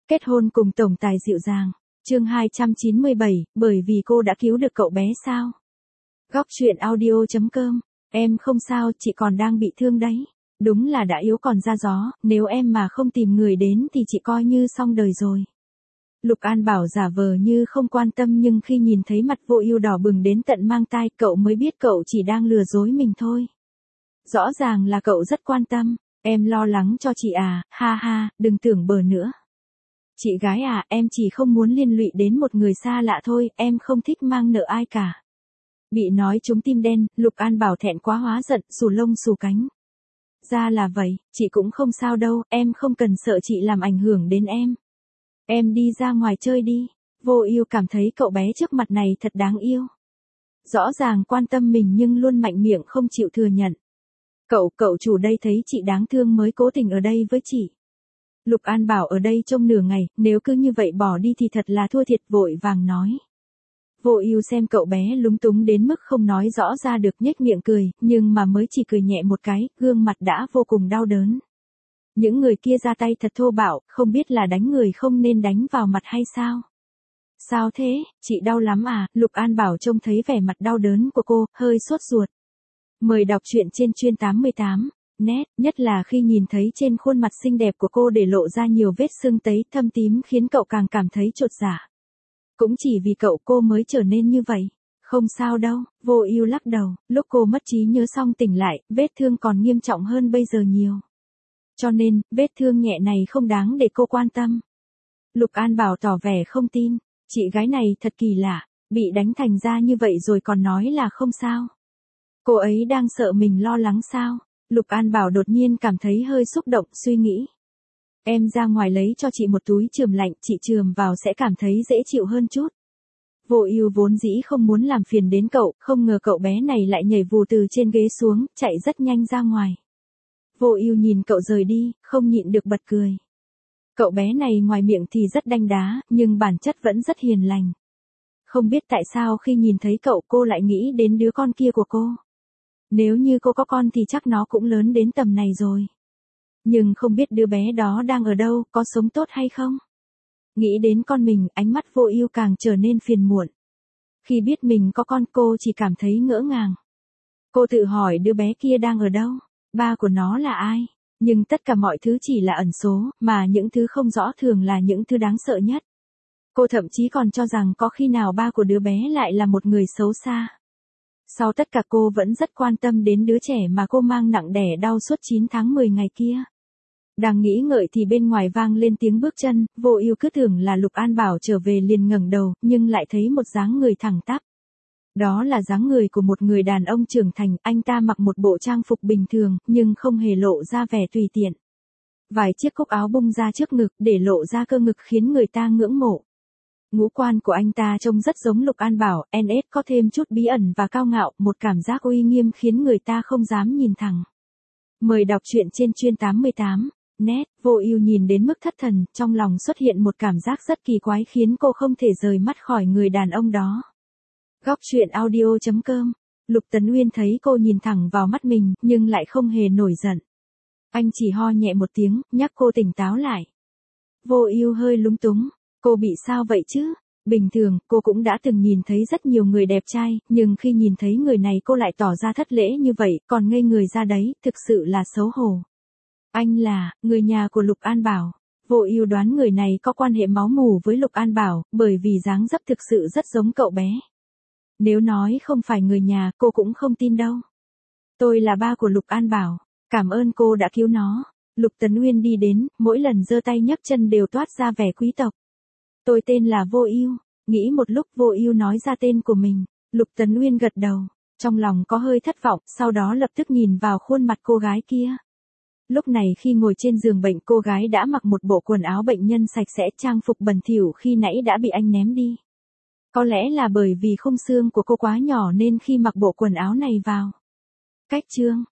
Kết hôn cùng tổng tài dịu dàng. Chương 297, bởi vì cô đã cứu được cậu bé sao? Góc truyện audio.com. Em không sao, chị còn đang bị thương đấy. Đúng là đã yếu còn ra gió, nếu em mà không tìm người đến thì chị coi như xong đời rồi. Lục An Bảo giả vờ như không quan tâm, nhưng khi nhìn thấy mặt Vô Ưu đỏ bừng đến tận mang tai, cậu mới biết cậu chỉ đang lừa dối mình thôi. Rõ ràng là cậu rất quan tâm. Em lo lắng cho chị à, ha ha, đừng tưởng bừa nữa. Chị gái à, em chỉ không muốn liên lụy đến một người xa lạ thôi, em không thích mang nợ ai cả. Bị nói trúng tim đen, Lục An Bảo thẹn quá hóa giận, xù lông xù cánh. Ra là vậy, chị cũng không sao đâu, em không cần sợ chị làm ảnh hưởng đến em. Em đi ra ngoài chơi đi. Vô Ưu cảm thấy cậu bé trước mặt này thật đáng yêu. Rõ ràng quan tâm mình nhưng luôn mạnh miệng không chịu thừa nhận. Cậu chủ đây thấy chị đáng thương mới cố tình ở đây với chị. Lục An Bảo ở đây trong nửa ngày, nếu cứ như vậy bỏ đi thì thật là thua thiệt, vội vàng nói. Vô Ưu xem cậu bé lúng túng đến mức không nói rõ ra được, nhếch miệng cười, nhưng mà mới chỉ cười nhẹ một cái, gương mặt đã vô cùng đau đớn. Những người kia ra tay thật thô bạo, không biết là đánh người không nên đánh vào mặt hay sao? Sao thế, chị đau lắm à? Lục An Bảo trông thấy vẻ mặt đau đớn của cô, hơi sốt ruột. Mời đọc truyện trên Chuyên 88. Net, nhất là khi nhìn thấy trên khuôn mặt xinh đẹp của cô để lộ ra nhiều vết sưng tấy thâm tím khiến cậu càng cảm thấy chột dạ. Cũng chỉ vì cậu cô mới trở nên như vậy. Không sao đâu, Vô Ưu lắc đầu, lúc cô mất trí nhớ xong tỉnh lại, vết thương còn nghiêm trọng hơn bây giờ nhiều. Cho nên, vết thương nhẹ này không đáng để cô quan tâm. Lục An Bảo tỏ vẻ không tin, chị gái này thật kỳ lạ, bị đánh thành ra như vậy rồi còn nói là không sao. Cô ấy đang sợ mình lo lắng sao? Lục An Bảo đột nhiên cảm thấy hơi xúc động, suy nghĩ. Em ra ngoài lấy cho chị một túi chườm lạnh, chị chườm vào sẽ cảm thấy dễ chịu hơn chút. Vô Ưu vốn dĩ không muốn làm phiền đến cậu, không ngờ cậu bé này lại nhảy vù từ trên ghế xuống, chạy rất nhanh ra ngoài. Vô Ưu nhìn cậu rời đi, không nhịn được bật cười. Cậu bé này ngoài miệng thì rất đanh đá, nhưng bản chất vẫn rất hiền lành. Không biết tại sao khi nhìn thấy cậu cô lại nghĩ đến đứa con kia của cô. Nếu như cô có con thì chắc nó cũng lớn đến tầm này rồi. Nhưng không biết đứa bé đó đang ở đâu, có sống tốt hay không? Nghĩ đến con mình, ánh mắt Vô Ưu càng trở nên phiền muộn. Khi biết mình có con, cô chỉ cảm thấy ngỡ ngàng. Cô tự hỏi đứa bé kia đang ở đâu, ba của nó là ai? Nhưng tất cả mọi thứ chỉ là ẩn số, mà những thứ không rõ thường là những thứ đáng sợ nhất. Cô thậm chí còn cho rằng có khi nào ba của đứa bé lại là một người xấu xa. Sau tất cả cô vẫn rất quan tâm đến đứa trẻ mà cô mang nặng đẻ đau suốt 9 tháng 10 ngày kia. Đang nghĩ ngợi thì bên ngoài vang lên tiếng bước chân, Vô Ưu cứ tưởng là Lục An Bảo trở về liền ngẩng đầu, nhưng lại thấy một dáng người thẳng tắp. Đó là dáng người của một người đàn ông trưởng thành, anh ta mặc một bộ trang phục bình thường, nhưng không hề lộ ra vẻ tùy tiện. Vài chiếc cúc áo bung ra trước ngực để lộ ra cơ ngực khiến người ta ngưỡng mộ. Ngũ quan của anh ta trông rất giống Lục An Bảo, NS có thêm chút bí ẩn và cao ngạo, một cảm giác uy nghiêm khiến người ta không dám nhìn thẳng. Mời đọc truyện trên Chuyên 88. Net, Vô Ưu nhìn đến mức thất thần, trong lòng xuất hiện một cảm giác rất kỳ quái khiến cô không thể rời mắt khỏi người đàn ông đó. Góc truyện audio.com. Lục Tấn Uyên thấy cô nhìn thẳng vào mắt mình, nhưng lại không hề nổi giận. Anh chỉ ho nhẹ một tiếng, nhắc cô tỉnh táo lại. Vô Ưu hơi lúng túng, cô bị sao vậy chứ? Bình thường, cô cũng đã từng nhìn thấy rất nhiều người đẹp trai, nhưng khi nhìn thấy người này cô lại tỏ ra thất lễ như vậy, còn ngây người ra đấy, thực sự là xấu hổ. Anh là người nhà của Lục An Bảo. Vô Ưu đoán người này có quan hệ máu mủ với Lục An Bảo, bởi vì dáng dấp thực sự rất giống cậu bé. Nếu nói không phải người nhà, cô cũng không tin đâu. Tôi là ba của Lục An Bảo, cảm ơn cô đã cứu nó. Lục Tấn Uyên đi đến, mỗi lần giơ tay nhấc chân đều toát ra vẻ quý tộc. Tôi tên là Vô Ưu. Nghĩ một lúc Vô Ưu nói ra tên của mình. Lục Tấn Uyên gật đầu, trong lòng có hơi thất vọng, sau đó lập tức nhìn vào khuôn mặt cô gái kia. Lúc này khi ngồi trên giường bệnh, cô gái đã mặc một bộ quần áo bệnh nhân sạch sẽ, trang phục bẩn thỉu khi nãy đã bị anh ném đi. Có lẽ là bởi vì khung xương của cô quá nhỏ nên khi mặc bộ quần áo này vào. Cách chương